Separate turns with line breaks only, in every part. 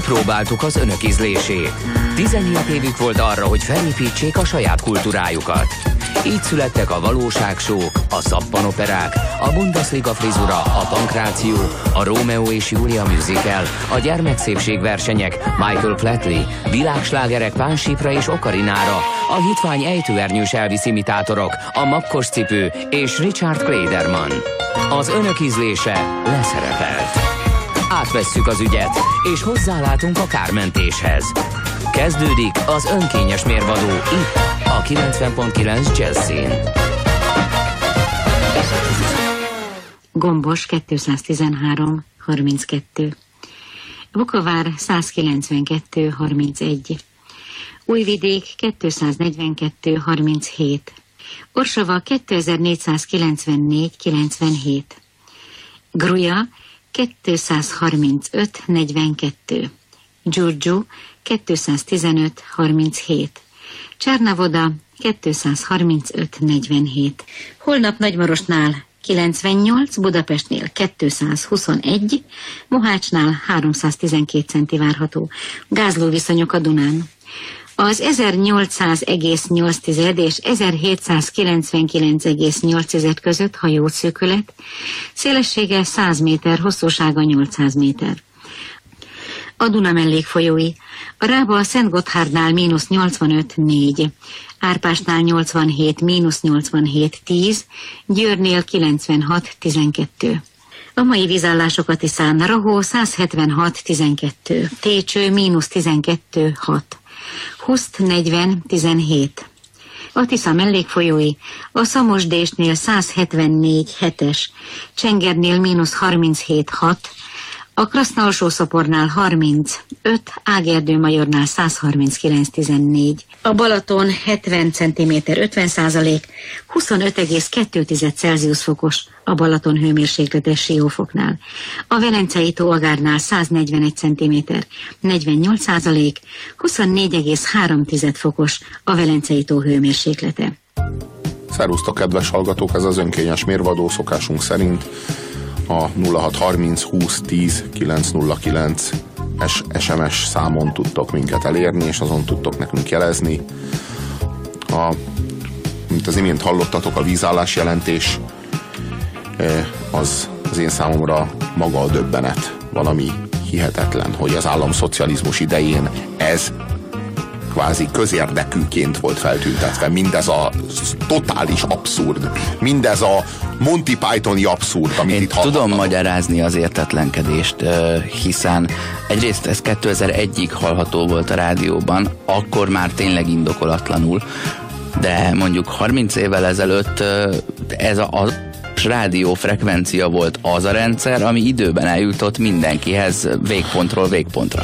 kipróbáltuk az önök ízlését. 17 évük volt arra, hogy felépítsék a saját kultúrájukat. Így születtek a valóságsók, a szappanoperák, a Bundesliga frizura, a pankráció, a Rómeó és Júlia musical, a gyermekszépségversenyek, Michael Flatley, világslágerek Pánsípra és Okarinára, a hitvány ejtőernyős Elvis imitátorok, a makkos cipő és Richard Klederman. Az önök ízlése leszerepelt. Átvesszük az ügyet, és hozzálátunk a kármentéshez. Kezdődik az önkényes mérvadó itt, a 90.9 Jazzin.
Gombos 213 32, Vukovár 192 31, Újvidék 242 37, Orsava 2494 97, Gruja 235 42, Gyurgyú 215 37, Csernavoda 235 47. Holnap Nagymarosnál 98, Budapestnél 221, Mohácsnál 312 centi várható. Gázlóviszonyok a Dunán. Az 1800,8 és 1799,8 között hajószűkület, szélessége 100 méter, hosszúsága 800 méter. A Duna mellékfolyói. A Rába a Szentgotthárdnál -85 4, Árpásnál 87 -87 10, Győrnél 96 12. A mai vízállásokat Tiszán: Rahó 176 12, Técső -12 6, Huszt 40 17. A Tisza mellékfolyói. A Szamosdésnél 174 7-es, Csengernél -37 6, a Kraszna-Alsó-Szopornál 35, Ágerdő-Majornál 139-14. A Balaton 70 cm 50%, 25,2 Celsius fokos a Balaton hőmérséklete Siófoknál. A Velencei-tó Agárnál 141 cm 48%, 24,3 fokos a Velencei-tó hőmérséklete.
Szervusztok, kedves hallgatók, ez az önkényes mérvadó szokásunk szerint a 0630 20 10 909 SMS számon tudtok minket elérni, és azon tudtok nekünk jelezni. Mint az imént hallottatok, a vízállás jelentés az én számomra maga a döbbenet. Valami hihetetlen, hogy az államszocializmus idején ez kvázi közérdekűként volt feltüntetve. Mindez a totális abszurd. Mindez a Monty Pythoni abszurd, amit
én
itt hallottam.
Tudom magyarázni az értetlenkedést, hiszen egyrészt ez 2001-ig hallható volt a rádióban, akkor már tényleg indokolatlanul, de mondjuk 30 évvel ezelőtt ez a rádiófrekvencia volt az a rendszer, ami időben eljutott mindenkihez végpontról végpontra.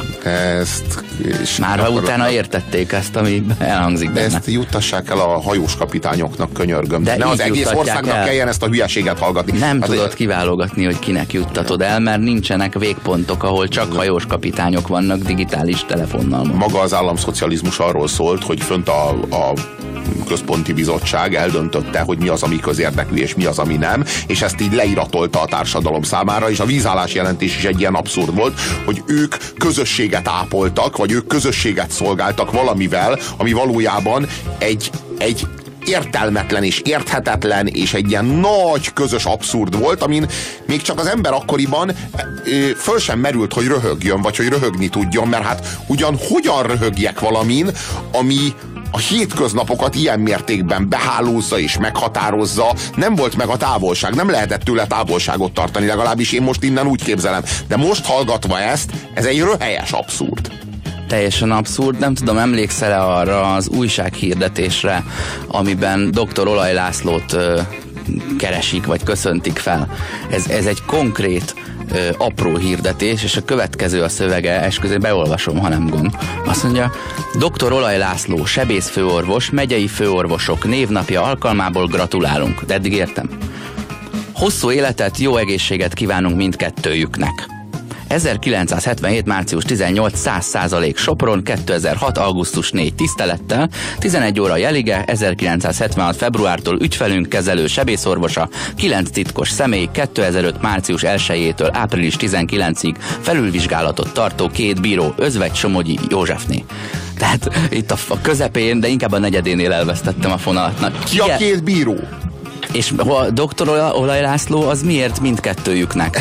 Már ha utána értették ezt, ami elhangzik benne.
Ezt juttassák el a hajós kapitányoknak, könyörgöm. De ne az egész országnak kelljen ezt a hülyeséget hallgatni.
Nem tudod kiválogatni, hogy kinek juttatod el, mert nincsenek végpontok, ahol csak hajós kapitányok vannak digitális telefonnal.
Maga az államszocializmus arról szólt, hogy fönt a központi bizottság eldöntötte, hogy mi az, ami közérdekű, és mi az, ami nem, és ezt így leiratolta a társadalom számára, és a vízállás jelentés is egy ilyen abszurd volt, hogy ők közösséget ápoltak, vagy ők közösséget szolgáltak valamivel, ami valójában egy értelmetlen és érthetetlen, és egy ilyen nagy közös abszurd volt, amin még csak az ember akkoriban föl sem merült, hogy röhögjön, vagy hogy röhögni tudjon, mert hát hogyan röhögjek valamin, ami a hétköznapokat ilyen mértékben behálózza és meghatározza, nem volt meg a távolság, nem lehetett tőle távolságot tartani, legalábbis én most innen úgy képzelem. De most hallgatva ezt, ez egy röhelyes abszurd.
Teljesen abszurd, nem tudom, emlékszel-e arra az újsághirdetésre, amiben dr. Olaj Lászlót keresik, vagy köszöntik fel. Ez egy konkrét apró hirdetés, és a következő a szövege, esküszöm, beolvasom, ha nem gond. Azt mondja: Dr. Olaj László, sebészfőorvos, megyei főorvosok névnapja alkalmából gratulálunk. De eddig értem. Hosszú életet, jó egészséget kívánunk mindkettőjüknek. 1977. március 18. 100% Sopron, 2006. augusztus 4. tisztelettel, 11 óra Jelige, 1976. februártól ügyfelünk, kezelő, sebészorvosa, 9 titkos személy, 2005. március 1-től április 19-ig felülvizsgálatot tartó 2 bíró, Özvegy Somogyi Józsefné. Tehát itt a közepén, de inkább a negyedénél elvesztettem a fonalat.
Ki a 2 bíró?
És a doktor Olaj László az miért mindkettőjüknek?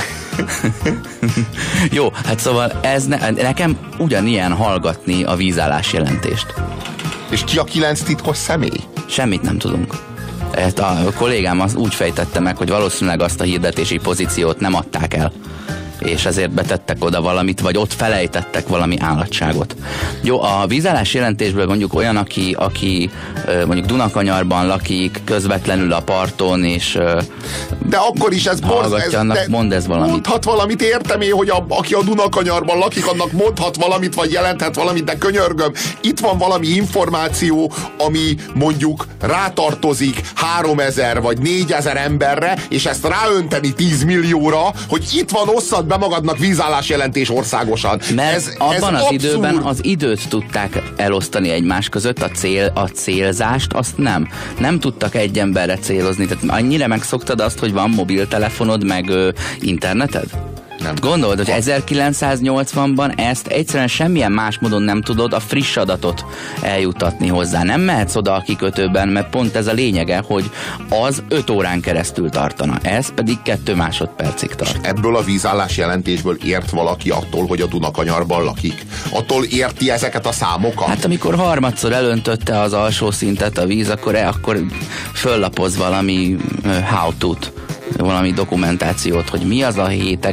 Jó, hát szóval nekem ugyanilyen hallgatni a vízállás jelentést.
És ki a 9 titkos személy?
Semmit nem tudunk. A kollégám az úgy fejtette meg, hogy valószínűleg azt a hirdetési pozíciót nem adták el, és ezért betettek oda valamit, vagy ott felejtettek valami állatságot. Jó, a vízállás jelentésből mondjuk olyan, aki mondjuk Dunakanyarban lakik, közvetlenül a parton, és
de akkor is ez
hallgatja, annak mond ez valamit.
Mondhat valamit, értem én, hogy aki a Dunakanyarban lakik, annak mondhat valamit, vagy jelenthet valamit, de könyörgöm, itt van valami információ, ami mondjuk rátartozik 3000 vagy 4000 emberre, és ezt ráönteni 10 millióra, hogy itt van, osszad be magadnak vízállás jelentés országosan.
Mert abban az időben az időt tudták elosztani egymás között, a célzást azt nem tudtak egy emberre célozni. Tehát annyira megszoktad azt, hogy van mobiltelefonod, meg interneted?
Nem.
Gondolod, hogy 1980-ban ezt egyszerűen semmilyen más módon nem tudod a friss adatot eljutatni hozzá. Nem mehetsz oda a kikötőben, mert pont ez a lényege, hogy az 5 órán keresztül tartana. Ez pedig 2 másodpercig tart.
Ebből a vízállás jelentésből ért valaki attól, hogy a Dunakanyarban lakik? Attól érti ezeket a számokat?
Hát amikor harmadszor elöntötte az alsó szintet a víz, akkor föllapoz valami how-to-t, valami dokumentációt, hogy mi az a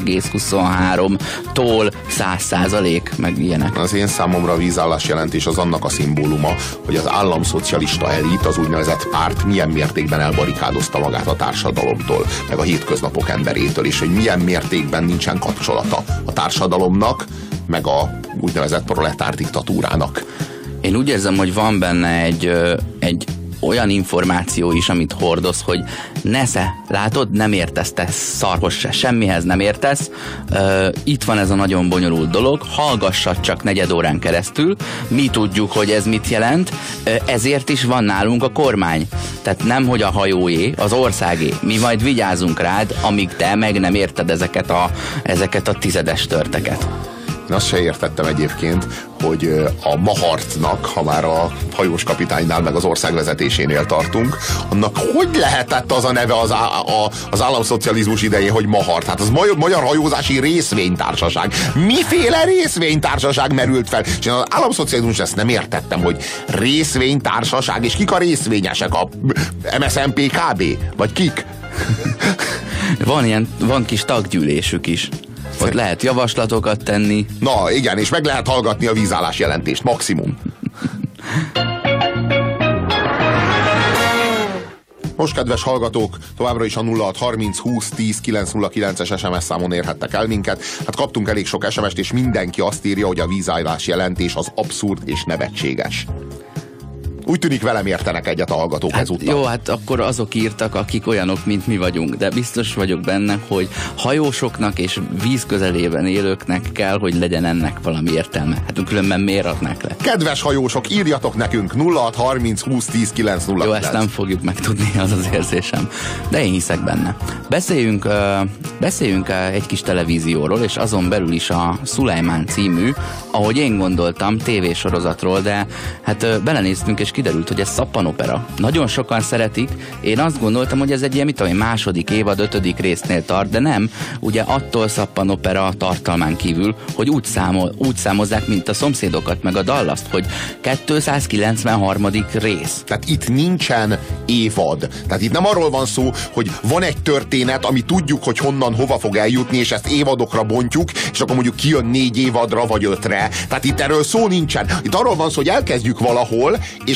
7,23-tól 100%, meg ilyenek.
Az én számomra a vízállás jelentés az annak a szimbóluma, hogy az államszocialista elit, az úgynevezett párt milyen mértékben elbarikádozta magát a társadalomtól, meg a hétköznapok emberétől, és hogy milyen mértékben nincsen kapcsolata a társadalomnak, meg a úgynevezett proletár diktatúrának.
Én úgy érzem, hogy van benne egy olyan információ is, amit hordoz, hogy nesze, látod, nem értesz, te szarhoz se, semmihez nem értesz, itt van ez a nagyon bonyolult dolog, hallgassad csak 4 órán keresztül, mi tudjuk, hogy ez mit jelent, ezért is van nálunk a kormány. Tehát nem, hogy a hajóé, az országé. Mi majd vigyázunk rád, amíg te meg nem érted ezeket a tizedes törteket.
Én azt se értettem egyébként, hogy a Mahartnak, ha már a hajós kapitánynál meg az ország vezetésénél tartunk, annak hogy lehetett az a neve az államszocializmus idején, hogy Mahart? Hát az Magyar Hajózási Részvénytársaság. Miféle részvénytársaság merült fel? És én az államszocializmus ezt nem értettem, hogy részvénytársaság, és kik a részvényesek? A MSZNP kb? Vagy kik?
Van kis taggyűlésük is. Ott lehet javaslatokat tenni.
Na igen, és meg lehet hallgatni a vízállás jelentést, maximum. Most, kedves hallgatók, továbbra is a 0630 20 10 909-es SMS számon érhettek el minket. Hát kaptunk elég sok SMS-t, és mindenki azt írja, hogy a vízállás jelentés az abszurd és nevetséges. Úgy tűnik, velem értenek egyet a hallgatók ezúttal.
Jó, hát akkor azok írtak, akik olyanok, mint mi vagyunk, de biztos vagyok benne, hogy hajósoknak és víz közelében élőknek kell, hogy legyen ennek valami értelme. Hát különben miért adnák le? Kedves
hajósok, írjatok nekünk 0630 20 10 909.
Jó, ezt nem fogjuk megtudni, az az érzésem. De én hiszek benne. Beszéljünk egy kis televízióról, és azon belül is a Szulajmán című, ahogy én gondoltam, tévésorozatról, de hát belenéztünk, és kiderült, hogy ez szappanopera. Nagyon sokan szeretik, én azt gondoltam, hogy ez egy ilyen, második évad, 5. résznél tart, de nem, ugye attól szappanopera tartalmán kívül, hogy úgy számozzák, mint a Szomszédokat, meg a Dallast, hogy 293. rész.
Tehát itt nincsen évad. Tehát itt nem arról van szó, hogy van egy történet, ami tudjuk, hogy honnan, hova fog eljutni, és ezt évadokra bontjuk, és akkor mondjuk kijön 4 évadra, vagy 5-re. Tehát itt erről szó nincsen. Itt arról van szó, hogy elkezdjük valahol, és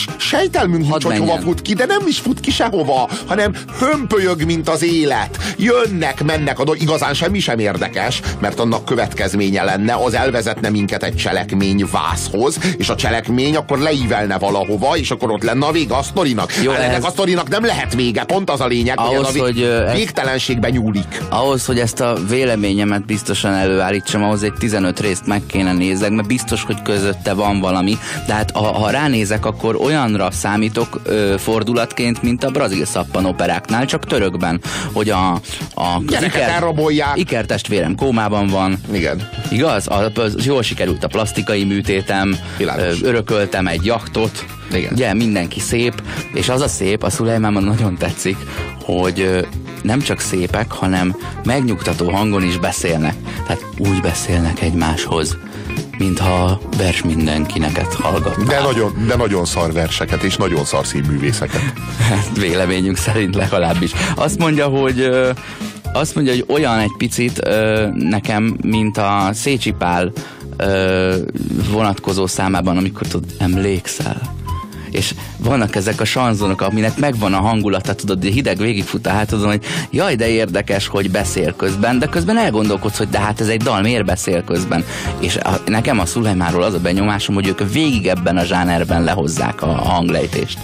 sejtelmünk nincs, hogy hova fut ki, de nem is fut ki sehova, hanem hömpölyög, mint az élet. Jönnek, mennek, igazán semmi sem érdekes, mert annak következménye lenne, az elvezetne minket egy cselekmény vászhoz, és a cselekmény akkor leívelne valahova, és akkor ott lenne a vége a sztorinak. Jó, ennek a sztorinak nem lehet vége, pont az a lényeg, ahhoz, hogy a végtelenségbe nyúlik.
Ahhoz, hogy ezt a véleményemet biztosan előállítsam, ahhoz egy 15 részt meg kéne nézzek, mert biztos, hogy közötte van valami, de hát ha ránézek, akkor olyanra számítok fordulatként, mint a brazil szappanoperáknál, csak törökben, hogy az Iker testvérem kómában van.
Igen.
Igaz? Jól sikerült a plastikai műtétem, örököltem egy jachtot.
Igen.
Ugye, mindenki szép, és az a szép, a Szulejmánban nagyon tetszik, hogy nem csak szépek, hanem megnyugtató hangon is beszélnek. Tehát úgy beszélnek egymáshoz, mintha vers mindenkineket hallgatnál.
De nagyon szar verseket, és nagyon szar színművészeket.
Véleményünk szerint legalábbis. Azt mondja, hogy olyan egy picit nekem, mint a Szécsi Pál vonatkozó számában, amikor tudod, emlékszel. És vannak ezek a sanzonok, aminek megvan a hangulata, tudod, hideg végigfut a hátadon, hogy jaj, de érdekes, hogy beszél közben, de közben elgondolkodsz, hogy de hát ez egy dal, miért beszél közben? És nekem a Szulejmánról az a benyomásom, hogy ők végig ebben a zsánerben lehozzák a hanglejtést.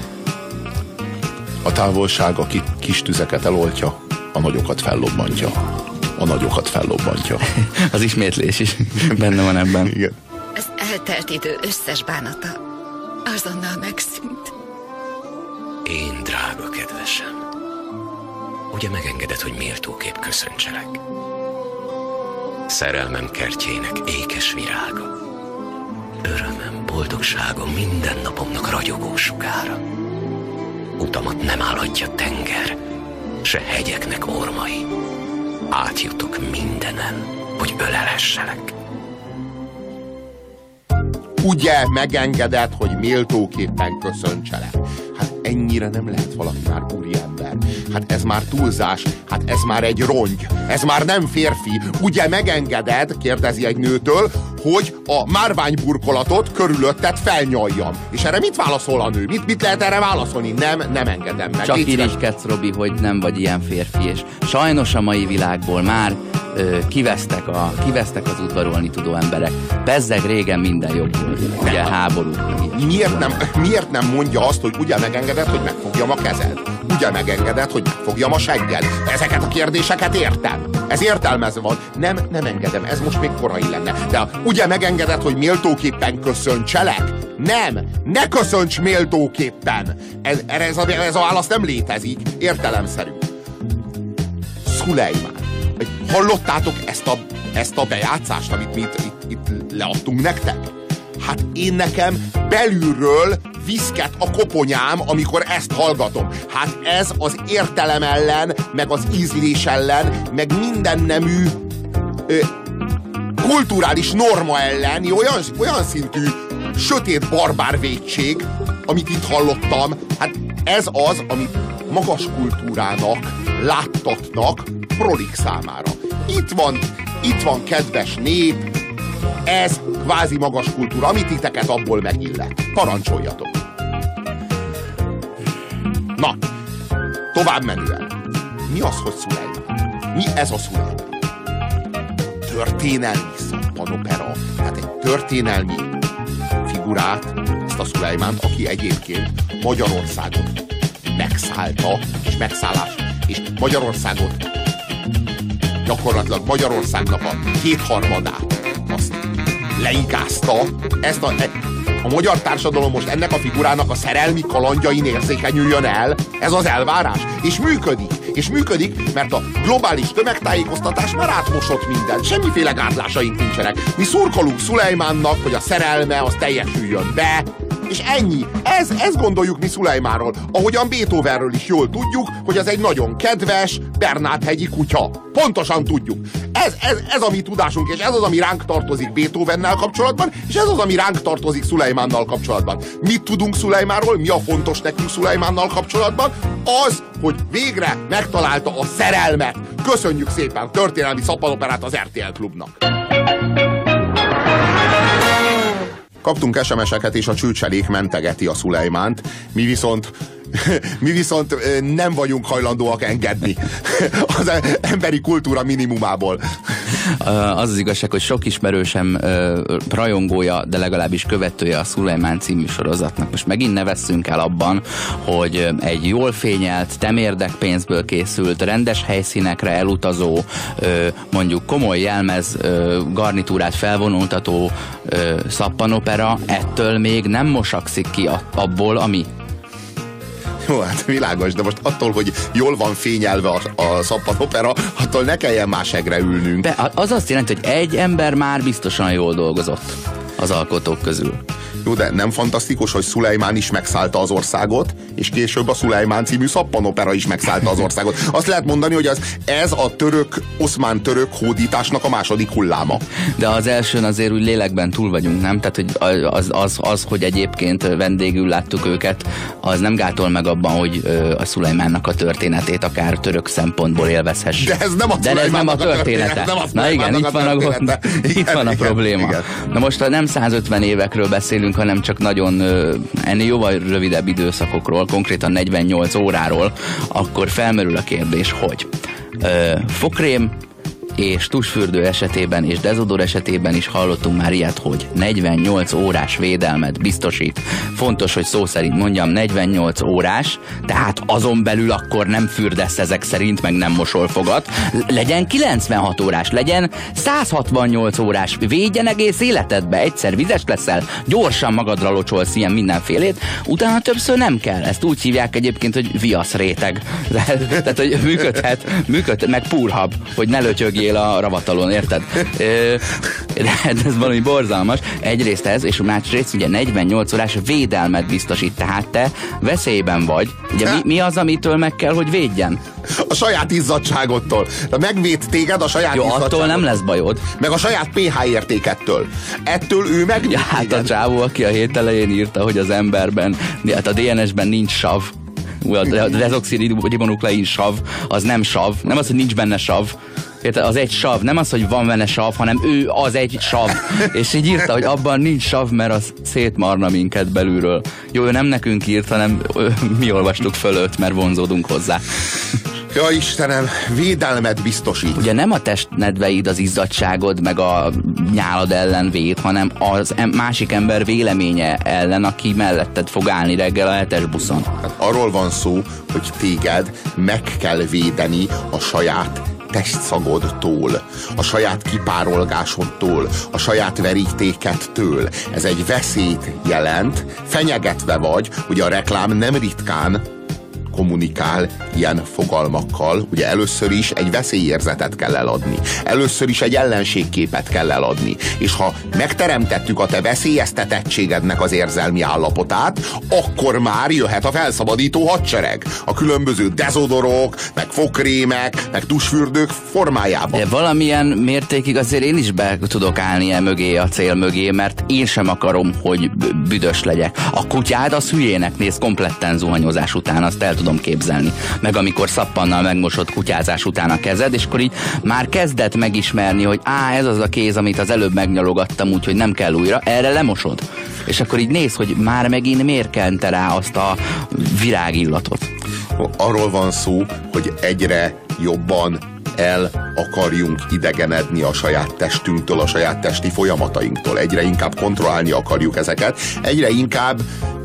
A távolság, aki kis tüzeket eloltja, a nagyokat fellobbantja. A nagyokat fellobbantja.
Az ismétlés is benne van ebben.
Igen.
Az eltelt idő összes bánata azonnal megszűnt.
Én, drága kedvesem, ugye megengeded, hogy méltóképp köszöntselek? Szerelmem kertjének ékes virága, örömöm, boldogságom, minden napomnak ragyogó sugára. Utamat nem állhatja tenger, se hegyeknek ormai. Átjutok mindenen, hogy ölelhesselek.
Ugye megengedett, hogy méltóképpen köszöntselek? Hát ennyire nem lehet valaki már úriember. Hát ez már túlzás, hát ez már egy rongy, ez már nem férfi. Ugye megengeded, kérdezi egy nőtől, hogy a márványburkolatot körülötted felnyaljam. És erre mit válaszol a nő? Mit lehet erre válaszolni? Nem engedem meg.
Csak irigykedsz, Robi, hogy nem vagy ilyen férfi, és sajnos a mai világból már kivesztek az udvarolni tudó emberek. Bezzeg régen minden jobb volt. Ugye háború.
Miért nem mondja azt, hogy ugye megengedett, hogy megfogjam a kezed? Ugye megengedett, hogy megfogjam a segged? Ezeket a kérdéseket értem. Ez értelmezve van. Nem engedem. Ez most még korai lenne. De ugye megengedett, hogy méltóképpen köszöntselek? Nem! Ne köszönts méltóképpen! Ez a válasz nem létezik. Értelemszerű. Szulejmán. Hallottátok ezt a bejátszást, amit mi itt leadtunk nektek? Hát én nekem belülről viszket a koponyám, amikor ezt hallgatom. Hát ez az értelem ellen, meg az ízlés ellen, meg minden nemű kulturális norma elleni olyan szintű sötét barbár vétség, amit itt hallottam. Hát ez az, amit magas kultúrának láttatnak prolik számára. Itt van, kedves nép, ez kvázi magas kultúra, amit titeket abból megillet. Parancsoljatok! Na, tovább menően. Mi az, hogy Szulejmán? Mi ez a Szulejmán? Történelmi szappanopera. Tehát egy történelmi figurát, ezt a Szulejmánt, aki egyébként Magyarországot megszállta, és Magyarországot gyakorlatilag Magyarországnak a 2/3 azt leigázta. A magyar társadalom most ennek a figurának a szerelmi kalandjain érzékenyüljön el. Ez az elvárás. És működik, mert a globális tömegtájékoztatás már átmosott mindent. Semmiféle gátlásaink nincsenek. Mi szurkolunk Szulejmánnak, hogy a szerelme az teljesüljön be, és ennyi. Ez gondoljuk mi Szulejmánról. Ahogyan Beethovenről is jól tudjuk, hogy az egy nagyon kedves Bernát-hegyi kutya. Pontosan tudjuk. Ez a mi tudásunk, és ez az, ami ránk tartozik Beethovennel kapcsolatban, és ez az, ami ránk tartozik Szulejmánnal kapcsolatban. Mit tudunk Szulejmánról? Mi a fontos nekünk Szulejmánnal kapcsolatban? Az, hogy végre megtalálta a szerelmet. Köszönjük szépen történelmi szappanoperát az RTL Klubnak. Kaptunk SMS-eket, és a csőcselék mentegeti a Szulejmánt, mi viszont nem vagyunk hajlandóak engedni az emberi kultúra minimumából.
Az igazság, hogy sok ismerősem rajongója, de legalábbis követője a Szulejmán című sorozatnak. Most megint ne vesszünk el abban, hogy egy jól fényelt, temérdek pénzből készült, rendes helyszínekre elutazó, mondjuk komoly jelmez garnitúrát felvonultató szappanopera ettől még nem mosakszik ki abból, ami.
Jó, hát világos, de most attól, hogy jól van fényelve a szappanopera, attól ne kelljen más egre ülnünk.
De az azt jelenti, hogy egy ember már biztosan jól dolgozott az alkotók közül.
Jó, de nem fantasztikus, hogy Szulejmán is megszállta az országot, és később a Szulejmán című szappanopera is megszállta az országot. Azt lehet mondani, hogy ez a oszmán-török hódításnak a második hulláma.
De az elsőn azért úgy lélekben túl vagyunk, nem? Tehát, hogy az, hogy egyébként vendégül láttuk őket, az nem gátol meg abban, hogy a Szulejmánnak a történetét akár török szempontból élvezhessük.
De ez nem a története.
Na igen, itt van a probléma. Igen. Na most nem 150 évekről beszélünk, hanem csak nagyon ennél jóval rövidebb időszakokról, konkrétan 48 óráról, akkor felmerül a kérdés, hogy fokrém és tusfürdő esetében és dezodor esetében is hallottunk már ilyet, hogy 48 órás védelmet biztosít. Fontos, hogy szó szerint mondjam, 48 órás, tehát azon belül akkor nem fürdesz ezek szerint, meg nem mosol fogad. Legyen 96 órás, legyen 168 órás, védjen egész életedbe, egyszer vizes leszel, gyorsan magadra locsolsz ilyen mindenfélét, utána többször nem kell. Ezt úgy hívják egyébként, hogy viaszréteg. Tehát, hogy működhet, meg púrhab, hogy ne lötyögjél a ravatalon, érted? De ez valami borzalmas. Egyrészt ez, és másrészt ugye 48 órás védelmet biztosít, tehát te veszélyben vagy. Ugye mi az, amitől meg kell, hogy védjen?
A saját izzadságodtól. megvéd téged a saját izzadságodtól.
Attól nem lesz bajod.
Meg a saját pH értékettől. Ettől ő megvéd
téged. Hát a csávó, aki a hét elején írta, hogy az emberben, hát a DNS-ben nincs sav. A dezoxiribonuklein sav, az nem sav. Nem az, hogy nincs benne sav. Az egy sav, nem az, hogy van benne sav, hanem ő az egy sav. És így írta, hogy abban nincs sav, mert az szétmarna minket belülről. Jó, ő nem nekünk írt, hanem mi olvastuk fölött, mert vonzódunk hozzá.
Ja Istenem, védelmet biztosít.
Ugye nem a testnedveid, az izzadságod, meg a nyálad ellen véd, hanem az másik ember véleménye ellen, aki melletted fog állni reggel a 7-es buszon.
Hát arról van szó, hogy téged meg kell védeni a saját testszagodtól, a saját kipárolgásodtól, a saját verítékedtől. Ez egy veszélyt jelent, fenyegetve vagy, ugye a reklám nem ritkán kommunikál ilyen fogalmakkal, ugye először is egy veszélyérzetet kell eladni. Először is egy ellenségképet kell eladni. És ha megteremtettük a te veszélyeztetettségednek az érzelmi állapotát, akkor már jöhet a felszabadító hadsereg. A különböző dezodorok, meg fogkrémek, meg tusfürdők formájában.
De valamilyen mértékig azért én is be tudok állni mögé, a cél mögé, mert én sem akarom, hogy büdös legyek. A kutyád az hülyének néz kompletten zuhanyozás után, azt el tudom képzelni. Meg amikor szappannal megmosott kutyázás után a kezed, és akkor így már kezdett megismerni, hogy ez az a kéz, amit az előbb megnyalogattam, úgyhogy nem kell újra, erre lemosod. És akkor így néz, hogy már megint miért kente rá azt a virágillatot.
Arról van szó, hogy egyre jobban el akarjunk idegenedni a saját testünktől, a saját testi folyamatainktól. Egyre inkább kontrollálni akarjuk ezeket. Egyre inkább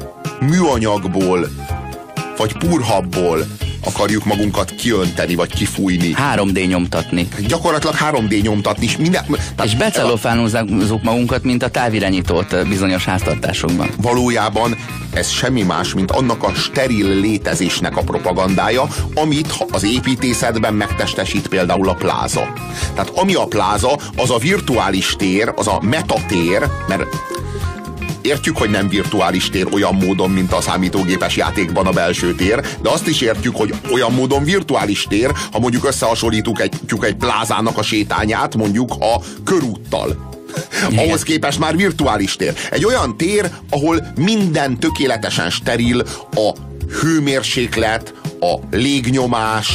műanyagból vagy purhabból akarjuk magunkat kiönteni, vagy kifújni.
3D nyomtatni.
Gyakorlatilag 3D nyomtatni.
És becelofánozzuk magunkat, mint a távirányítót bizonyos háztartásokban.
Valójában ez semmi más, mint annak a steril létezésnek a propagandája, amit az építészetben megtestesít például a pláza. Tehát ami a pláza, az a virtuális tér, az a metatér, mert értjük, hogy nem virtuális tér olyan módon, mint a számítógépes játékban a belső tér, de azt is értjük, hogy olyan módon virtuális tér, ha mondjuk összehasonlítjuk egy plázának a sétányát, mondjuk a körúttal. Ahhoz képest már virtuális tér. Egy olyan tér, ahol minden tökéletesen steril, a hőmérséklet, a légnyomás,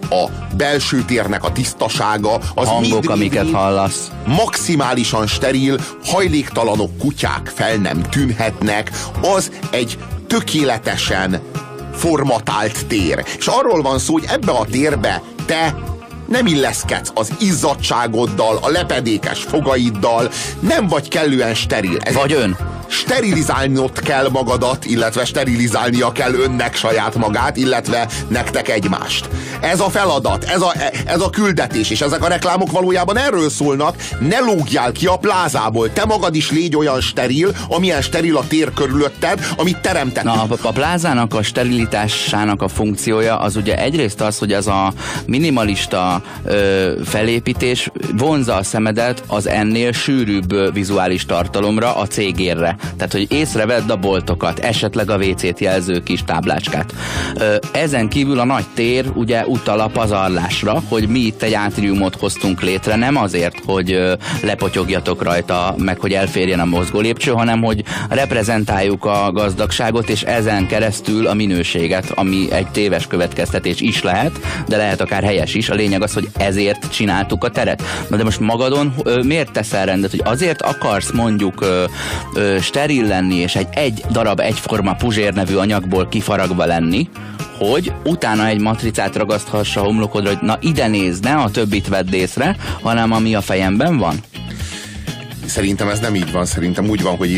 a belső térnek a tisztasága, az
hangok, amiket hallasz.
Maximálisan steril, hajléktalanok, kutyák fel nem tűnhetnek, az egy tökéletesen formatált tér. És arról van szó, hogy ebbe a térbe te nem illeszkedsz az izzadságoddal, a lepedékes fogaiddal, nem vagy kellően steril.
Vagy ön.
Sterilizálnod kell magadat, illetve sterilizálnia kell önnek saját magát, illetve nektek egymást. Ez a feladat, ez a küldetés, és ezek a reklámok valójában erről szólnak, ne lógjál ki a plázából, te magad is légy olyan steril, amilyen steril a tér körülötted, amit teremtettek.
Na, a plázának a sterilitásának a funkciója az ugye egyrészt az, hogy az a minimalista felépítés vonzza a szemedet az ennél sűrűbb vizuális tartalomra, a cégérre. Tehát, hogy észrevedd a boltokat, esetleg a WC-t jelző kis táblácskát. Ezen kívül a nagy tér ugye utal a pazarlásra, hogy mi itt egy átriumot hoztunk létre, nem azért, hogy lepotyogjatok rajta, meg hogy elférjen a mozgólépcső, hanem hogy reprezentáljuk a gazdagságot, és ezen keresztül a minőséget, ami egy téves következtetés is lehet, de lehet akár helyes is. A lényeg az, hogy ezért csináltuk a teret. Na de most magadon miért teszel rendet, hogy azért akarsz mondjuk steril lenni, és egy darab egyforma puzsér nevű anyagból kifaragva lenni, hogy utána egy matricát ragaszthassa a homlokodra, hogy na ide nézd, ne a többit vedd észre, hanem ami a fejemben van?
Szerintem ez nem így van, szerintem úgy van,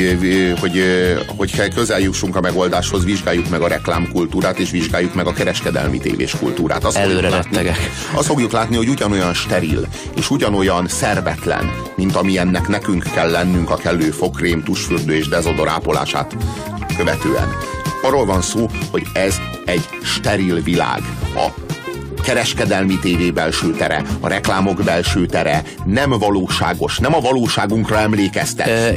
hogy közel jussunk a megoldáshoz, vizsgáljuk meg a reklámkultúrát, és vizsgáljuk meg a kereskedelmi tévéskultúrát.
Előre rettegek.
Azt fogjuk látni, hogy ugyanolyan steril, és ugyanolyan szervetlen, mint amilyennek nekünk kell lennünk a kellő fogkrém, tusfürdő és dezodor ápolását követően. Arról van szó, hogy ez egy steril világ. A kereskedelmi tévé belső tere, a reklámok belső tere nem valóságos, nem a valóságunkra emlékeztet.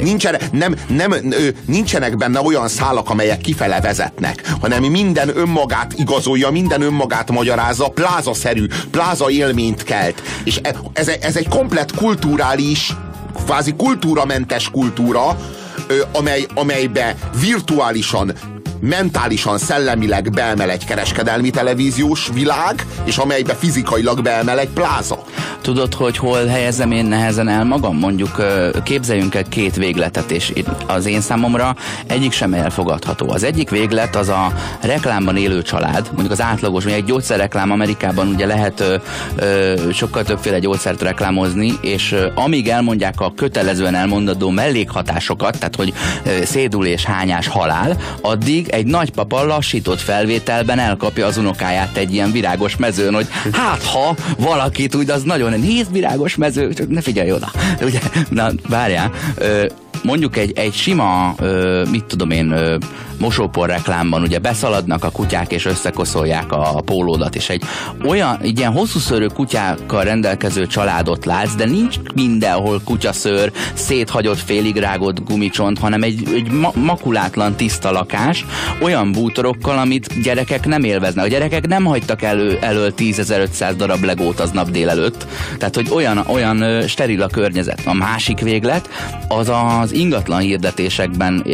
Nincsenek benne olyan szálak, amelyek kifele vezetnek, hanem minden önmagát igazolja, minden önmagát magyarázza, plázaszerű, pláza élményt kelt. És ez egy komplett kulturális, kvázi kultúramentes kultúra, amelybe virtuálisan, mentálisan, szellemileg beemel egy kereskedelmi televíziós világ, és amelybe fizikailag beemel egy pláza.
Tudod, hogy hol helyezem én nehezen el magam? Mondjuk képzeljünk el két végletet, és az én számomra egyik sem elfogadható. Az egyik véglet az a reklámban élő család, mondjuk az átlagos, mondjuk egy gyógyszerreklám Amerikában ugye lehet sokkal többféle gyógyszert reklámozni, és amíg elmondják a kötelezően elmondandó mellékhatásokat, tehát hogy szédülés, hányás, halál, addig egy nagypapa lassított felvételben elkapja az unokáját egy ilyen virágos mezőn, hogy hát ha valakit úgy, az nagyon nézd, virágos mező, csak ne figyelj oda. Ugye, na, várjál. Mondjuk egy sima, mit tudom én, mosópor reklámban ugye beszaladnak a kutyák és összekoszolják a pólódat, és egy ilyen hosszúszőrű kutyákkal rendelkező családot látsz, de nincs mindenhol kutyaszőr, széthagyott félig rágott gumicsont, hanem egy makulátlan tiszta lakás, olyan bútorokkal, amit gyerekek nem élveznek. A gyerekek nem hagytak elől 10.500 darab legót aznap délelőtt, tehát hogy olyan steril a környezet. A másik véglet az az ingatlan hirdetésekben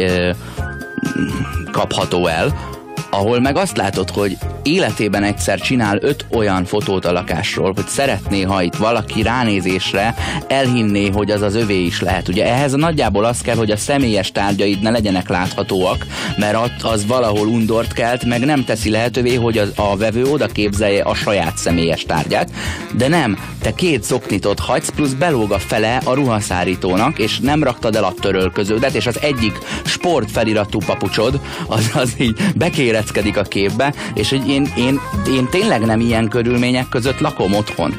kapható el, ahol meg azt látod, hogy életében egyszer csinál 5 olyan fotót a lakásról, hogy szeretné, ha itt valaki ránézésre elhinné, hogy az az övé is lehet. Ugye ehhez nagyjából az kell, hogy a személyes tárgyaid ne legyenek láthatóak, mert az valahol undort kelt, meg nem teszi lehetővé, hogy a vevő oda képzelje a saját személyes tárgyát, de nem, te 2 zoknitot hagysz, plusz belóg a fele a ruhaszárítónak, és nem raktad el a törölköződet, és az egyik sport-feliratú papucsod, az így bekéreckedik a képbe, és hogy én tényleg nem ilyen körülmények között lakom otthon.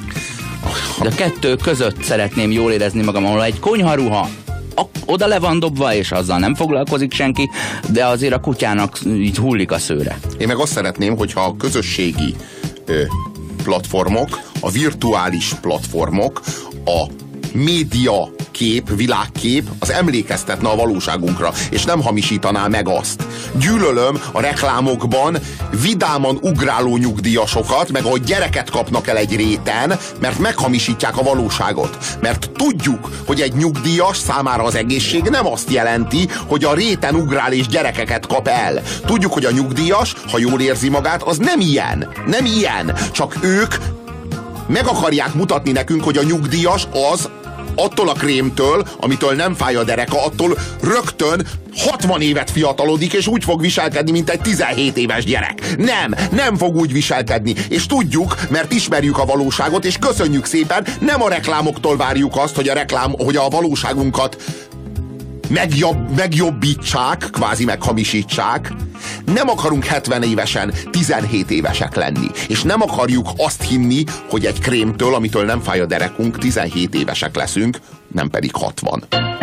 De a 2 között szeretném jól érezni magam, ahol egy konyharuha oda le van dobva, és azzal nem foglalkozik senki, de azért a kutyának így hullik a szőre.
Én meg azt szeretném, hogyha a közösségi platformok, a virtuális platformok, a média kép, világkép, az emlékeztetne a valóságunkra, és nem hamisítaná meg azt. Gyűlölöm a reklámokban vidáman ugráló nyugdíjasokat, meg ahogy gyereket kapnak el egy réten, mert meghamisítják a valóságot. Mert tudjuk, hogy egy nyugdíjas számára az egészség nem azt jelenti, hogy a réten ugrál és gyerekeket kap el. Tudjuk, hogy a nyugdíjas, ha jól érzi magát, az nem ilyen. Nem ilyen. Csak ők meg akarják mutatni nekünk, hogy a nyugdíjas az attól a krémtől, amitől nem fáj a dereka, attól rögtön 60 évet fiatalodik, és úgy fog viselkedni, mint egy 17 éves gyerek. Nem fog úgy viselkedni. És tudjuk, mert ismerjük a valóságot, és köszönjük szépen, nem a reklámoktól várjuk azt, hogy a valóságunkat megjobbítsák, kvázi meghamisítsák. Nem akarunk 70 évesen 17 évesek lenni. És nem akarjuk azt hinni, hogy egy krémtől, amitől nem fáj a derekunk, 17 évesek leszünk, nem pedig 60.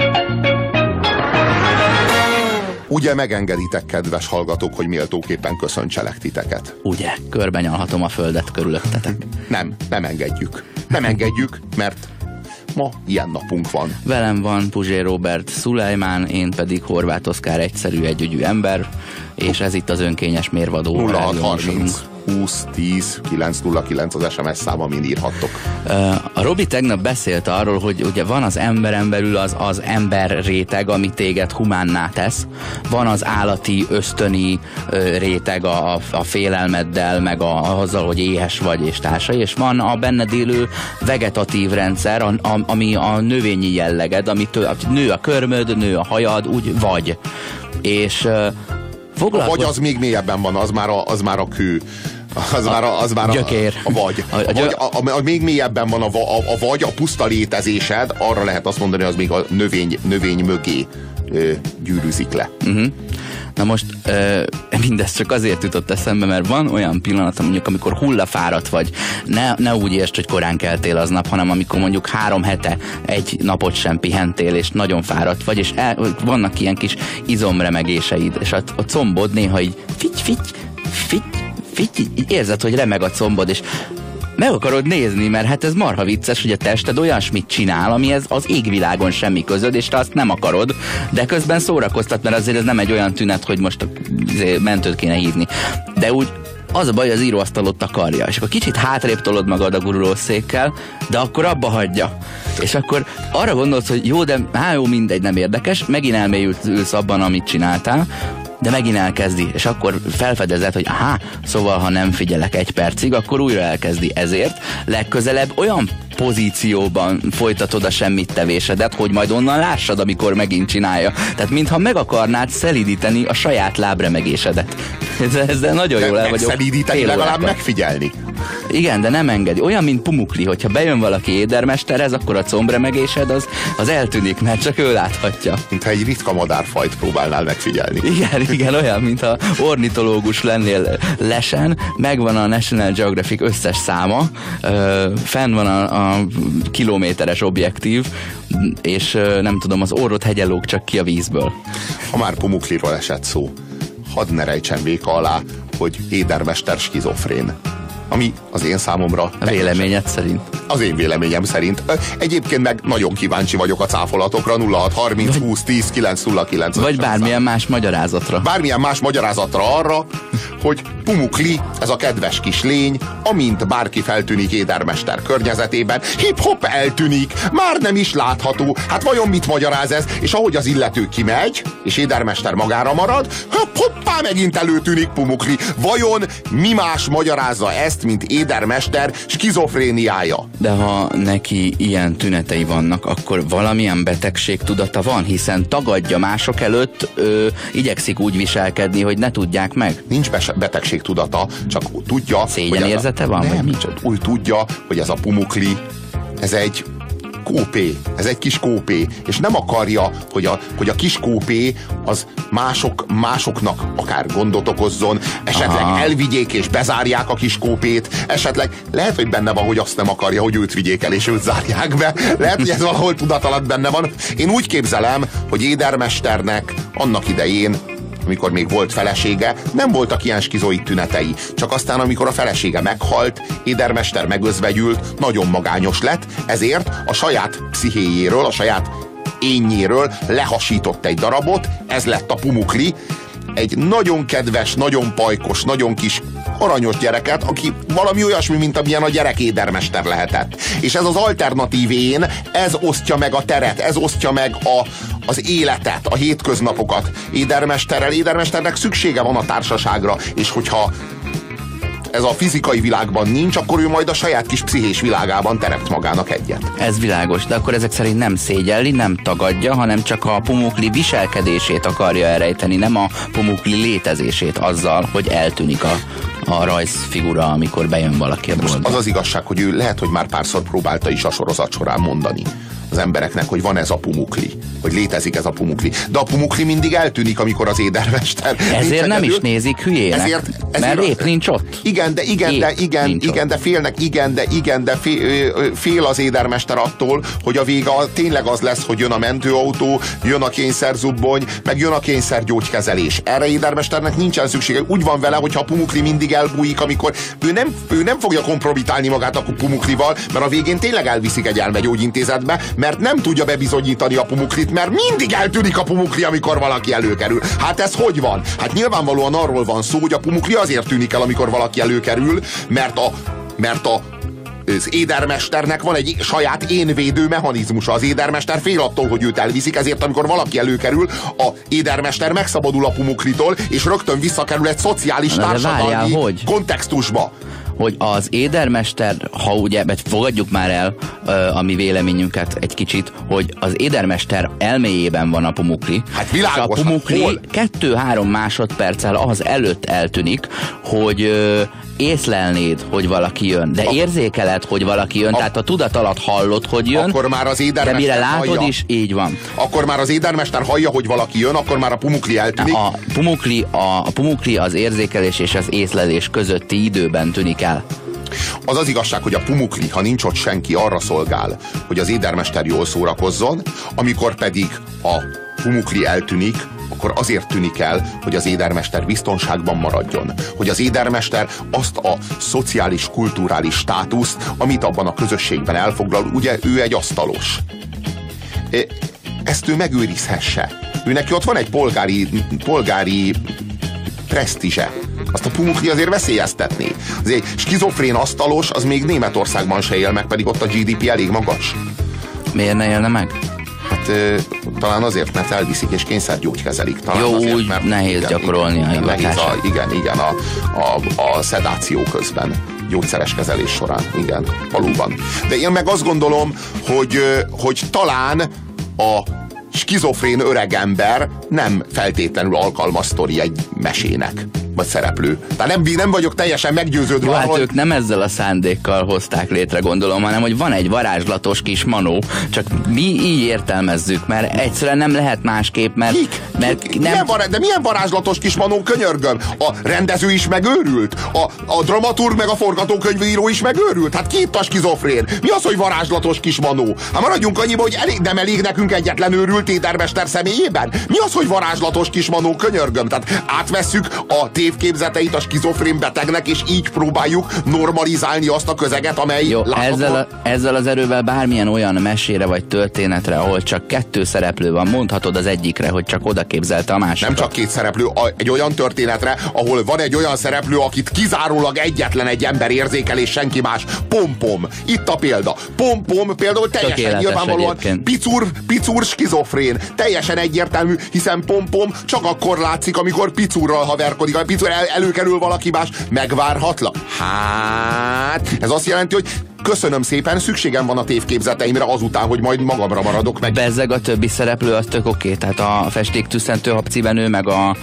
Ugye megengeditek, kedves hallgatók, hogy méltóképpen köszöntselek titeket?
Ugye, körbenyalhatom a földet körülöttetek.
Nem engedjük. Nem engedjük, mert ma ilyen napunk van.
Velem van Puzsé Róbert Szulajmán, én pedig Horváth Oszkár egyszerű együgyű ember, és ez itt az önkényes mérvadó.
0630 20 10 909 az SMS szám, amin írhattok.
A Robi tegnap beszélt arról, hogy ugye van az emberen belül az ember réteg, ami téged humánná tesz, van az állati, ösztöni réteg a félelmeddel, meg azzal, hogy éhes vagy és társai, és van a benned élő vegetatív rendszer, ami a növényi jelleged, amitől nő a körmöd, nő a hajad, úgy vagy. És
a vagy az még mélyebben van, az már a kő. Az már
gyökér.
A vagy. A még mélyebben van a vagy, a puszta létezésed, arra lehet azt mondani, az még a növény mögé gyűrűzik le.
Na most mindez csak azért jutott eszembe, mert van olyan pillanat, mondjuk, amikor hullafáradt vagy, ne úgy értsd, hogy korán keltél aznap, hanem amikor mondjuk 3 hete egy napot sem pihentél, és nagyon fáradt vagy, és vannak ilyen kis izomremegéseid, és a combod néha így fitty, érzed, hogy remeg a combod, és meg akarod nézni, mert hát ez marha vicces, hogy a tested olyasmit csinál, amihez az égvilágon semmi közöd, és te azt nem akarod, de közben szórakoztat, mert azért ez nem egy olyan tünet, hogy most mentőt kéne hívni. De úgy az a baj, az íróasztalot akarja, és akkor kicsit hátrébb tolod magad a gurulószékkel, de akkor abba hagyja. És akkor arra gondolsz, hogy jó, de jó, mindegy, nem érdekes, megint elmélyülsz abban, amit csináltál, de megint elkezdi, és akkor felfedezed, hogy szóval ha nem figyelek 1 percig, akkor újra elkezdi. Ezért legközelebb olyan pozícióban folytatod a semmit tevésedet, hogy majd onnan lássad, amikor megint csinálja. Tehát mintha meg akarnád szelídíteni a saját lábremegésedet. Ezzel nagyon jól el vagyok.
Megszelídíteni, legalább megfigyelni.
Igen, de nem engedi. Olyan, mint Pumukli, hogyha bejön valaki édermesterhez, akkor a combremegésed az eltűnik, mert csak ő láthatja.
Mintha egy ritka madárfajt próbálnál megfigyelni.
Igen, olyan, mintha ornitológus lennél lesen, megvan a National Geographic összes száma, fenn van a kilométeres objektív, és nem tudom, az orrot hegyen lóg csak ki a vízből.
Ha már Pumukliról esett szó, hadd ne rejtsen véka alá, hogy édermester skizofrén. Ami az én számomra...
A véleményed szerint?
Az én véleményem szerint. Egyébként meg nagyon kíváncsi vagyok a cáfolatokra, 0630 20 10 909.
Vagy bármilyen más magyarázatra.
Bármilyen más magyarázatra arra, hogy Pumukli, ez a kedves kis lény, amint bárki feltűnik édermester környezetében, hip-hop eltűnik, már nem is látható. Hát vajon mit magyaráz ez? És ahogy az illető kimegy, és édermester magára marad, hoppá, megint előtűnik Pumukli. Vajon mi más magyarázza ezt, mint édermester skizofréniája?
De ha neki ilyen tünetei vannak, akkor valamilyen betegségtudata van, hiszen tagadja mások előtt, igyekszik úgy viselkedni, hogy ne tudják meg.
Nincs betegségtudata, csak tudja...
Szégyenérzete van?
Nem, nincs. Úgy tudja, hogy ez a Pumukli, ez egy kópé, ez egy kis kópé, és nem akarja, hogy a kis kópé az másoknak akár gondot okozzon, esetleg elvigyék és bezárják a kis kópét, esetleg lehet, hogy benne van, hogy azt nem akarja, hogy őt vigyék el és őt zárják be, lehet, hogy ez valahol tudat alatt benne van. Én úgy képzelem, hogy édermesternek annak idején amikor még volt felesége, nem voltak ilyen skizoid tünetei. Csak aztán, amikor a felesége meghalt, édermester megözvegyült, nagyon magányos lett, ezért a saját pszichéjéről, a saját énnyéről lehasított egy darabot, ez lett a Pumukli, egy nagyon kedves, nagyon pajkos, nagyon kis aranyos gyereket, aki valami olyasmi, mint amilyen a gyerek édermester lehetett. És ez az alternatív én, ez osztja meg a teret, ez osztja meg az életet, a hétköznapokat édermesterrel. Édermesternek szüksége van a társaságra, és hogyha ez a fizikai világban nincs, akkor ő majd a saját kis pszichés világában teremt magának egyet.
Ez világos, de akkor ezek szerint nem szégyelli, nem tagadja, hanem csak a Pumukli viselkedését akarja elrejteni, nem a Pumukli létezését azzal, hogy eltűnik a rajzfigura, amikor bejön valaki a boltba.
Az az igazság, hogy ő lehet, hogy már párszor próbálta is a sorozat során mondani az embereknek, hogy van ez a Pumukli, hogy létezik ez a Pumukli. De a Pumukli mindig eltűnik, amikor az édermester.
Ezért nem is nézik hülyének, mert épp nincs ott.
Igen, de fél az édermester attól, hogy a vége tényleg az lesz, hogy jön a mentőautó, jön a kényszerzubbony, meg jön a kényszergyógykezelés. Erre édermesternek nincsen szüksége. Úgy van vele, hogyha a Pumukli mindig elbújik, amikor ő nem fogja kompromitálni magát a Pumuklival, mert a végén tényleg elviszik egy elmegyógyintézetbe, mert nem tudja bebizonyítani a Pumuklit, mert mindig eltűnik a Pumukli, amikor valaki előkerül. Hát ez hogy van? Hát nyilvánvalóan arról van szó, hogy a Pumukli azért tűnik el, amikor valaki előkerül, mert az édermesternek van egy saját énvédő mechanizmusa. Az édermester fél attól, hogy őt elviszik, ezért amikor valaki előkerül, a édermester megszabadul a Pumuklitól, és rögtön visszakerül egy szociális társadalmi kontextusba.
Hogy az édermester, ha ugye, fogadjuk már el a mi véleményünket egy kicsit, hogy az édermester elméjében van a Pumukli.
Hát világos,
a Pumukli 2-3 másodperccel az előtt eltűnik, hogy észlelnéd, hogy valaki jön, de érzékeled, hogy valaki jön, tehát a tudat alatt hallod, hogy jön,
akkor már az édermester
de mire látod
hallja,
is, így van.
Akkor már az édermester hallja, hogy valaki jön, akkor már a Pumukli eltűnik.
A Pumukli az érzékelés és az észlelés közötti időben tűnik el.
Az az igazság, hogy a Pumukli, ha nincs ott senki, arra szolgál, hogy az édermester jól szórakozzon, amikor pedig a Pumukli eltűnik, akkor azért tűnik el, hogy az édermester biztonságban maradjon. Hogy az édermester azt a szociális, kulturális státuszt, amit abban a közösségben elfoglal, ugye ő egy asztalos. Ezt ő megőrizhesse. Ő neki ott van egy polgári presztízse. Azt a Pumukli azért veszélyeztetné. Az egy skizofrén asztalos, az még Németországban se él meg, pedig ott a GDP elég magas.
Miért ne élne meg?
Hát talán azért, mert elviszik és kényszergyógykezelik. Talán
jó,
azért,
úgy
mert
nehéz gyakorolni a hivatását.
Igen, a szedáció közben, gyógyszeres kezelés során, igen, valóban. De én meg azt gondolom, hogy talán a skizofrén öregember nem feltétlenül alkalmas sztori egy mesének, vagy szereplő. Tehát nem vagyok teljesen meggyőződve.
Jó, hát ők nem ezzel a szándékkal hozták létre, gondolom, hanem hogy van egy varázslatos kis manó, csak mi így értelmezzük, mert egyszerűen nem lehet másképp, mert...
De milyen varázslatos kis manó, könyörgöm? A rendező is megőrült? A dramaturg meg a forgatókönyvíró is megőrült? Hát ki itt a skizofrén? Mi az, hogy varázslatos kis manó? Hát maradjunk annyiba, hogy nem elég nekünk egyetlen őrült édermester személyében? Mi az, hogy varázslatos kis manó, könyörgöm? Tehát átvesszük a tévképzeteit a skizofrén betegnek, és így próbáljuk normalizálni azt a közeget, amely...
Jó, ezzel az erővel bármilyen olyan mesére vagy történetre, ahol csak 2 szereplő van, mondhatod az egyikre, hogy csak oda képzelte a másikat.
Nem csak 2 szereplő, egy olyan történetre, ahol van egy olyan szereplő, akit kizárólag egyetlen egy ember érzékel, és senki más. Pompom. Itt a példa. Pompom például teljesen nyilvánvalóan picur skizofrén. Teljesen egyértelmű, hiszen Pompom csak akkor látszik, amikor Picurral haverkodik. A Picur előkerül valaki más, megvárhatlan. Hát, ez azt jelenti, hogy köszönöm szépen, szükségem van a tévképzeteimre azután, hogy majd magamra maradok meg.
Bezzeg a többi szereplő, az tök oké. Tehát a festéktüsszentő habcibenő, meg a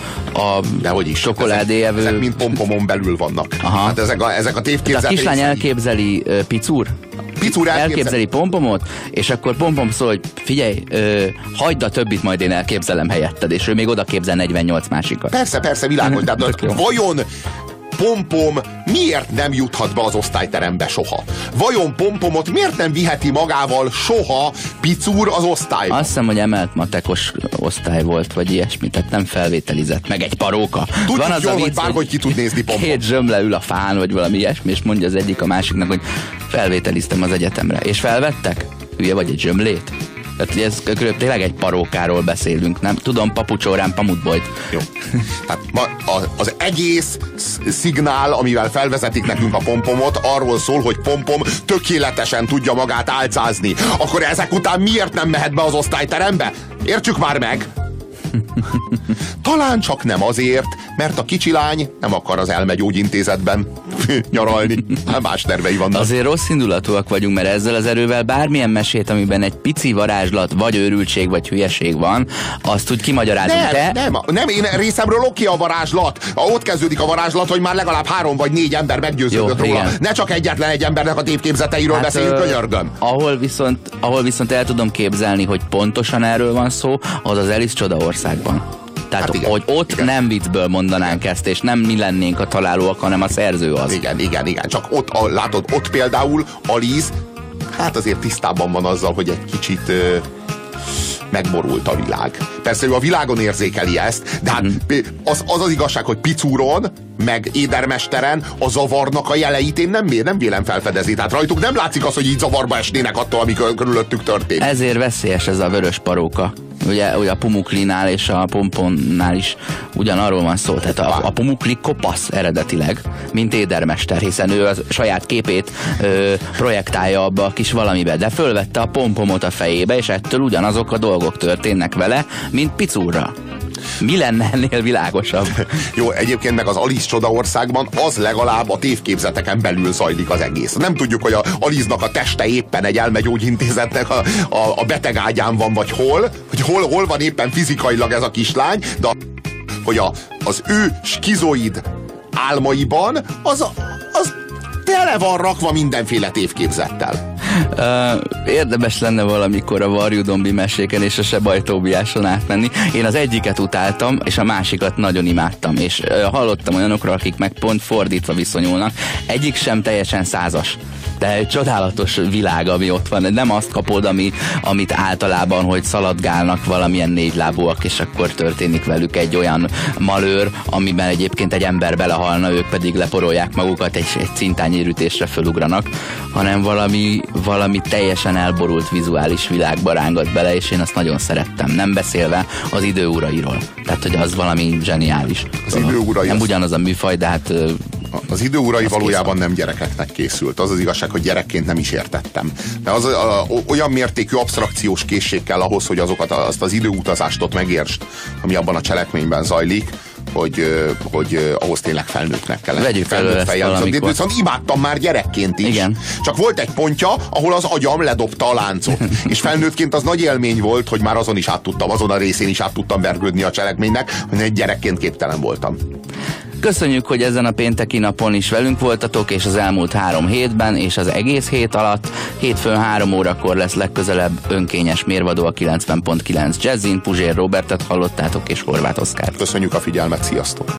csokoládéjevő.
Ezek mind Pompomon belül vannak. Aha. Hát ezek a tévképzetek.
A kislány elképzeli Picur elképzeli Pompomot, és akkor Pompom szól, hogy figyelj, hagyd a többit, majd én elképzelem helyetted, és ő még oda képzel 48 másikat.
Persze, világos, de vajon Pompom miért nem juthat be az osztályterembe soha? Vajon Pompomot miért nem viheti magával soha Picúr az osztályba?
Azt hiszem, hogy emelt matekos osztály volt, vagy ilyesmi, tehát nem felvételizett, meg egy paróka.
Tudjuk
van az
jól,
vicc,
hogy bárhogy ki tud nézni Pompom.
Két zsömle ül a fán, vagy valami ilyesmi, és mondja az egyik a másiknak, hogy felvételiztem az egyetemre. És felvettek? Hülye vagy, egy zsömlét? Tehát ez tényleg egy parókáról beszélünk, nem? Tudom, papucsórán pamutbojt.
Jó. Tehát az egész szignál, amivel felvezetik nekünk a Pompomot, arról szól, hogy Pompom tökéletesen tudja magát álcázni. Akkor ezek után miért nem mehet be az osztályterembe? Értsük már meg! Talán csak nem azért, mert a kicsi lány nem akar az elmegyógyintézetben nyaralni. Más tervei vannak.
Azért rossz indulatúak vagyunk, mert ezzel az erővel bármilyen mesét, amiben egy pici varázslat, vagy őrültség, vagy hülyeség van, azt úgy kimagyarázunk.
Nem, én részemről oké a varázslat. Ott kezdődik a varázslat, hogy már legalább 3 vagy 4 ember meggyőződött róla. Igen. Ne csak egyetlen egy embernek a tévképzeteiről beszéljünk, könyörgöm.
Ahol viszont el tudom képzelni, hogy pontosan erről van szó, az az Alice Csodaországban. Tehát, hát igen, hogy ott igen. Nem viccből mondanánk ezt, és nem mi lennénk a találóak, hanem a szerző az.
Igen. Csak ott, látod, ott például Alice, hát azért tisztában van azzal, hogy egy kicsit megborult a világ. Persze ő a világon érzékeli ezt, de hát az igazság, hogy Picúron, meg Édermesteren a zavarnak a jeleit én nem vélem felfedezni. Tehát rajtuk nem látszik az, hogy így zavarba esnének attól, ami körülöttük történik.
Ezért veszélyes ez a vörös paróka. Ugye a Pumuklinál és a Pomponnál is ugyanarról van szó. Tehát a Pumukli kopasz eredetileg, mint Édermester, hiszen ő a saját képét projektálja abba a kis valamibe, de fölvette a Pompomot a fejébe, és ettől ugyanazok a dolgok történnek vele, mint Picúrra. Mi lenne ennél világosabb?
Jó, egyébként meg az Alice Csodaországban az legalább a tévképzeteken belül zajlik az egész. Nem tudjuk, hogy a Alice-nak a teste éppen egy elmegyógyintézetnek a betegágyán van, vagy hol van éppen fizikailag ez a kislány, de hogy az ő skizoid álmaiban az tele van rakva mindenféle tévképzettel.
Érdemes lenne valamikor a Varjú-Dombi meséken és a Sebaj Tóbiáson átmenni. Én az egyiket utáltam, és a másikat nagyon imádtam, és hallottam olyanokról, akik meg pont fordítva viszonyulnak. Egyik sem teljesen százas, de egy csodálatos világ, ami ott van. Nem azt kapod, amit általában, hogy szaladgálnak valamilyen négylábúak, és akkor történik velük egy olyan malőr, amiben egyébként egy ember belehalna, ők pedig leporolják magukat, és egy cintányérütésre fölugranak, hanem valami teljesen elborult vizuális világba rángat bele, és én azt nagyon szerettem. Nem beszélve az Idő urairól. Tehát, hogy az valami zseniális.
Az Idő urai
nem ugyanaz a műfaj, de hát
az Idő urai valójában nem gyerekeknek készült. Az az igazság, hogy gyerekként nem is értettem. De olyan mértékű absztrakciós készség kell ahhoz, hogy azt az időutazást ott megértsd, ami abban a cselekményben zajlik, hogy ahhoz tényleg felnőttnek kellene.
Vegyük felül ezt valamikor.
Viszont imádtam már gyerekként is.
Igen.
Csak volt egy pontja, ahol az agyam ledobta a láncot. És felnőttként az nagy élmény volt, hogy már azon a részén is át tudtam vergődni a cselekménynek, hogy egy gyerekként képtelen voltam.
Köszönjük, hogy ezen a pénteki napon is velünk voltatok, és az elmúlt 3 hétben, és az egész hét alatt. Hétfőn 3 órakor lesz legközelebb önkényes mérvadó a 90.9 Jazzin. Puzsér Robertet hallottátok, és Horváth Oszkárt.
Köszönjük a figyelmet, sziasztok!